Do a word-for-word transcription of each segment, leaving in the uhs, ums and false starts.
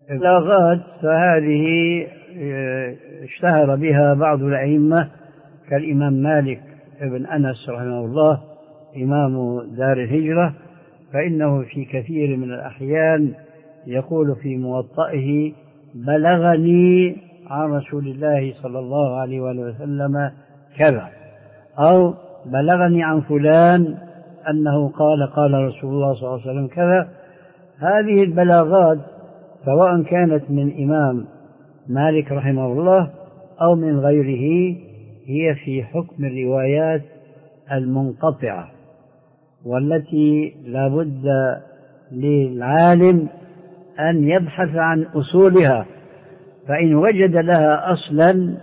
البلاغات فهذه اشتهر بها بعض الأئمة كالإمام مالك بن أنس رحمه الله إمام دار الهجرة، فإنه في كثير من الأحيان يقول في موطئه: بلغني عن رسول الله صلى الله عليه وسلم كذا، أو بلغني عن فلان أنه قال قال رسول الله صلى الله عليه وسلم كذا. هذه البلاغات سواء كانت من إمام مالك رحمه الله أو من غيره هي في حكم الروايات المنقطعة، والتي لا بد للعالم أن يبحث عن أصولها، فإن وجد لها أصلا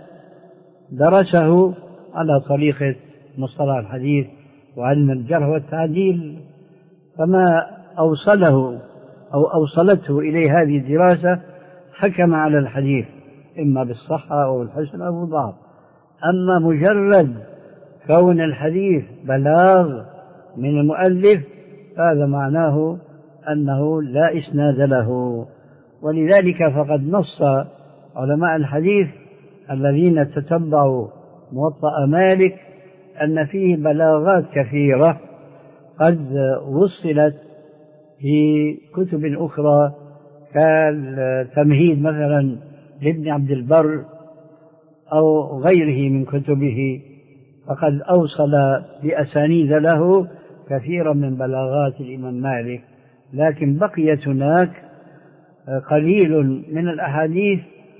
درسه على طريقة مصطلح الحديث وعلم الجرح والتعديل، فما أوصله أو أوصلته إليه هذه الدراسة حكم على الحديث إما بالصحة أو الحسن أو الضعف. أما مجرد كون الحديث بلاغ من المؤلف هذا معناه أنه لا إسناد له، ولذلك فقد نص علماء الحديث الذين تتبعوا موطأ مالك أن فيه بلاغات كثيرة قد وصلت في كتب أخرى كالتمهيد مثلا لابن عبد البر أو غيره من كتبه، فقد أوصل بأسانيد له كثيرا من بلاغات الإمام مالك، لكن بقيت هناك قليل من الأحاديث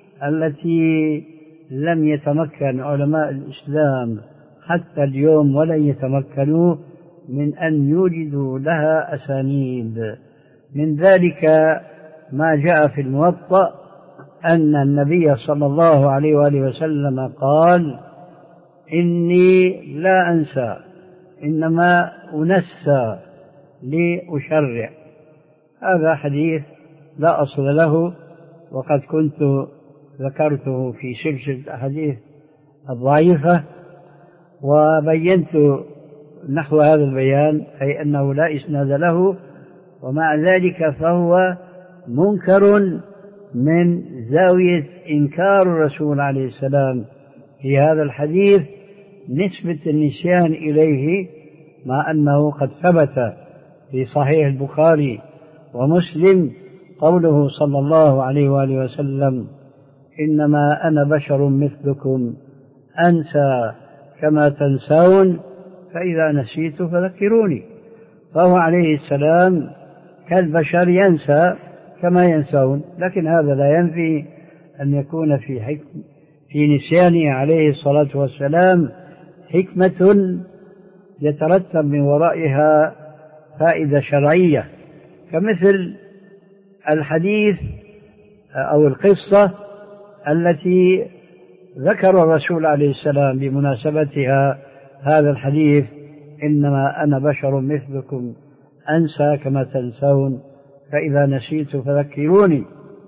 التي لم يتمكن علماء الإسلام حتى اليوم ولن يتمكنوا من أن يوجدوا لها أسانيد. من ذلك ما جاء في الموطأ أن النبي صلى الله عليه وآله وسلم قال: إني لا أنسى إنما أنسى لأشرع. هذا حديث لا أصل له، وقد كنت ذكرته في سلسلة الأحاديث الضعيفة وبينت نحو هذا البيان، أي أنه لا إسناد له، ومع ذلك فهو منكر من زاوية إنكار الرسول عليه السلام في هذا الحديث نسبة النسيان إليه، مع أنه قد ثبت في صحيح البخاري ومسلم قوله صلى الله عليه وآله وسلم: إنما أنا بشر مثلكم أنسى كما تنسون فإذا نسيت فذكروني. فهو عليه السلام كالبشر ينسى كما ينسون، لكن هذا لا ينفي أن يكون في حكم في نسيانه عليه الصلاة والسلام حكمة يترتب من ورائها فائدة شرعية، كمثل الحديث أو القصة التي ذكر الرسول عليه السلام بمناسبتها هذا الحديث: إنما أنا بشر مثلكم أنسى كما تنسون فإذا نسيت فذكروني.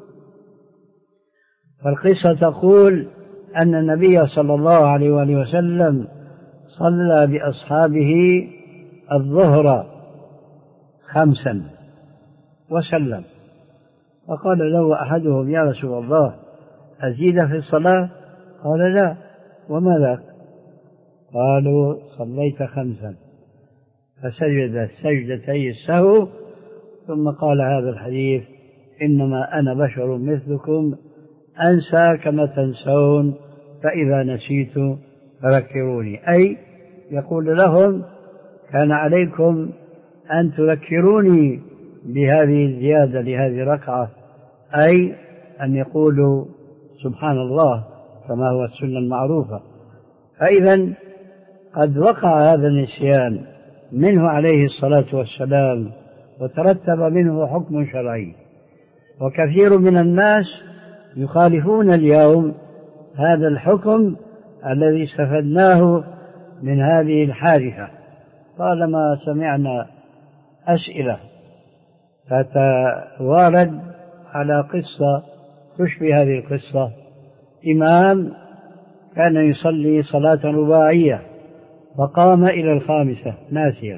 فالقصة تقول أن النبي صلى الله عليه وآله وسلم صلى بأصحابه الظهر خمسا وسلم، فقال له أحدهم: يا رسول الله أزيد في الصلاة؟ قال: لا. وما ذاك؟ قالوا: صليت خمسا. فسجد سجدتي السهو ثم قال هذا الحديث: إنما أنا بشر مثلكم أنسى كما تنسون فإذا نسيت فذكروني. أي يقول لهم: كان عليكم أن تذكروني بهذه الزيادة لهذه الركعة، أي أن يقولوا سبحان الله كما هو السنة المعروفة. فإذا قد وقع هذا النسيان منه عليه الصلاة والسلام وترتب منه حكم شرعي، وكثير من الناس يخالفون اليوم هذا الحكم الذي استفدناه من هذه الحادثة. طالما سمعنا أسئلة تتوارد على قصة تشبه هذه القصة: إمام كان يصلي صلاة رباعية فقام إلى الخامسة ناسيا،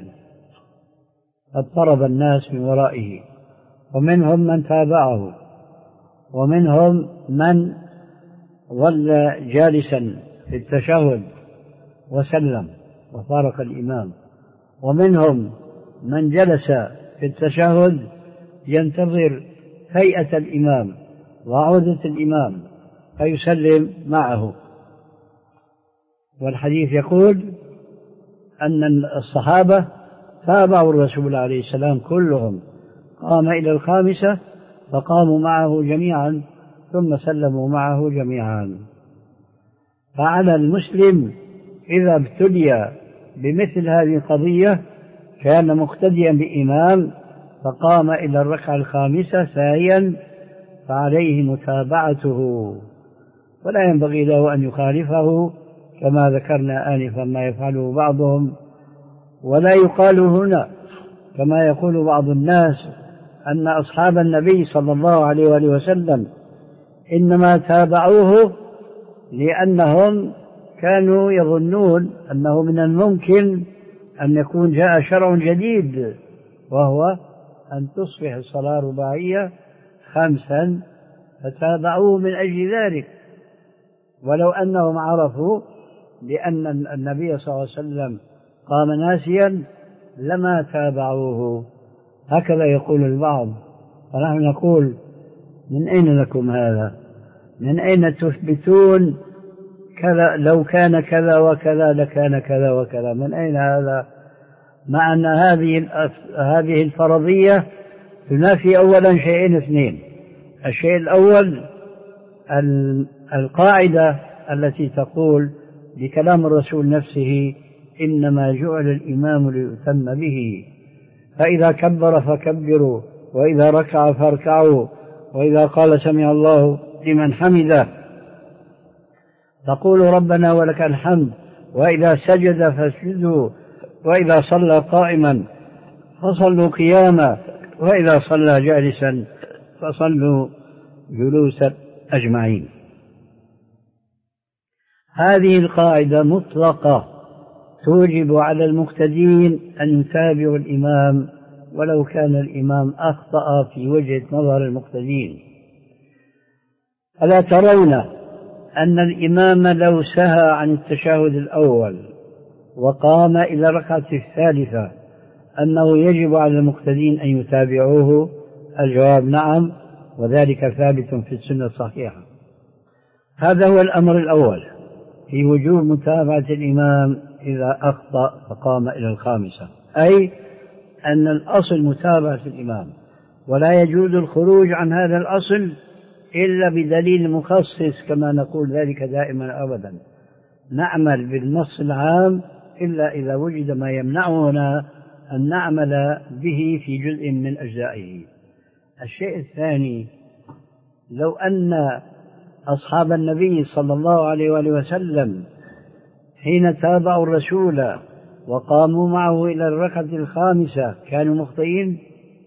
اضطرب الناس من ورائه ومنهم من تابعه، ومنهم من ظل جالسا في التشهد وسلم وفارق الإمام، ومنهم من جلس في التشهد ينتظر هيئة الإمام وعودة الإمام فيسلم معه. والحديث يقول أن الصحابة تابعوا الرسول عليه السلام كلهم، قام إلى الخامسة فقاموا معه جميعا ثم سلموا معه جميعا. فعلى المسلم إذا ابتلي بمثل هذه القضية كان مقتديا بإمام فقام إلى الركعة الخامسة ساهيا فعليه متابعته، ولا ينبغي له أن يخالفه كما ذكرنا آنفا ما يفعله بعضهم. ولا يقال هنا كما يقول بعض الناس أن أصحاب النبي صلى الله عليه وآله وسلم إنما تابعوه لأنهم كانوا يظنون أنه من الممكن أن يكون جاء شرع جديد وهو أن تصبح الصلاة رباعية خمسا فتابعوه من أجل ذلك، ولو أنهم عرفوا بأن النبي صلى الله عليه وسلم قام ناسيا لما تابعوه. هكذا يقول البعض، فنحن نقول من أين لكم هذا؟ من أين تثبتون كذا لو كان كذا وكذا لكان كذا وكذا؟ من أين هذا؟ مع أن هذه هذه الفرضية تنافي أولا شيئين اثنين. الشيء الأول القاعدة التي تقول بكلام الرسول نفسه إنما جعل الإمام ليؤتم به، فإذا كبر فكبروا، وإذا ركع فاركعوا، وإذا قال سمع الله لمن حمده تقول ربنا ولك الحمد، وإذا سجد فاسجدوا، وإذا صلى قائما فصلوا قياما، وإذا صلى جالسا فصلوا جلوسا أجمعين. هذه القاعدة مطلقة توجب على المقتدين أن يتابعوا الإمام ولو كان الإمام أخطأ في وجهة نظر المقتدين. ألا ترون أن الإمام لو سهى عن التشهد الأول وقام إلى الركعة الثالثة أنه يجب على المقتدين أن يتابعوه؟ الجواب نعم، وذلك ثابت في السنة الصحيحة. هذا هو الأمر الأول في وجوب متابعة الإمام إذا أخطأ فقام إلى الخامسة، أي أن الأصل متابعة الإمام، ولا يجوز الخروج عن هذا الأصل إلا بدليل مخصص كما نقول ذلك دائما أبدا. نعمل بالنص العام إلا إذا وجد ما يمنعنا أن نعمل به في جزء من أجزائه. الشيء الثاني، لو أن أصحاب النبي صلى الله عليه وآله وسلم حين تابعوا الرسول وقاموا معه إلى الركعة الخامسة كانوا مخطئين،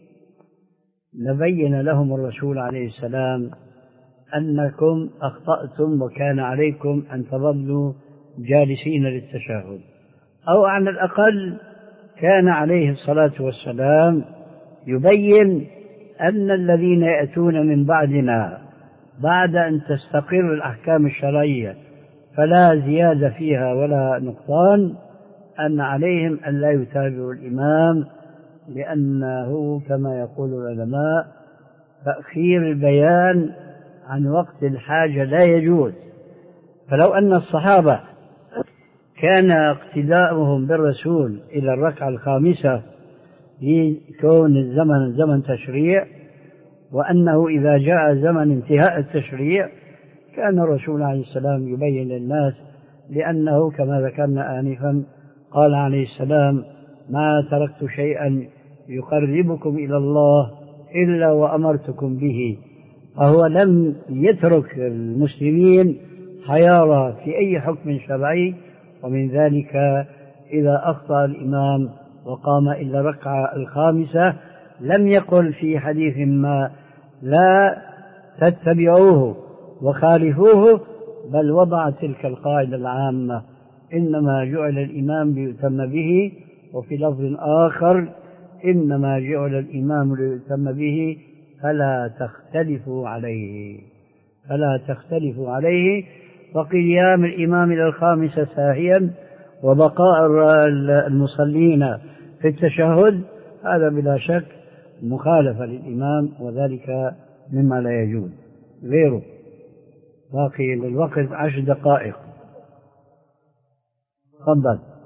لبين لهم الرسول عليه السلام أنكم أخطأتم وكان عليكم أن تظلوا جالسين للتشهد، أو على الأقل كان عليه الصلاة والسلام يبين أن الذين يأتون من بعدنا بعد أن تستقر الأحكام الشرعية فلا زيادة فيها ولا نقصان أن عليهم أن لا يتابعوا الإمام، لأنه كما يقول العلماء تأخير البيان عن وقت الحاجة لا يجوز. فلو أن الصحابة كان اقتداؤهم بالرسول إلى الركعة الخامسة لكون الزمن زمن تشريع، وأنه إذا جاء زمن انتهاء التشريع كان الرسول عليه السلام يبين للناس، لأنه كما ذكرنا آنفا قال عليه السلام ما تركت شيئا يقربكم إلى الله إلا وأمرتكم به. فهو لم يترك المسلمين حيارى في أي حكم شرعي. ومن ذلك إذا أخطأ الإمام وقام إلى الركعة الخامسة لم يقل في حديث ما لا تتبعوه وخالفوه، بل وضع تلك القاعدة العامة إنما جعل الإمام ليؤتم به، وفي لفظ آخر إنما جعل الإمام ليؤتم به فلا تختلفوا عليه فلا تختلفوا عليه وقيام الإمام إلى الخامسة ساهيا وبقاء المصلين في التشهد هذا بلا شك مخالفة للإمام، وذلك مما لا يجوز. غيره باقي للوقت عشر دقائق. تفضل.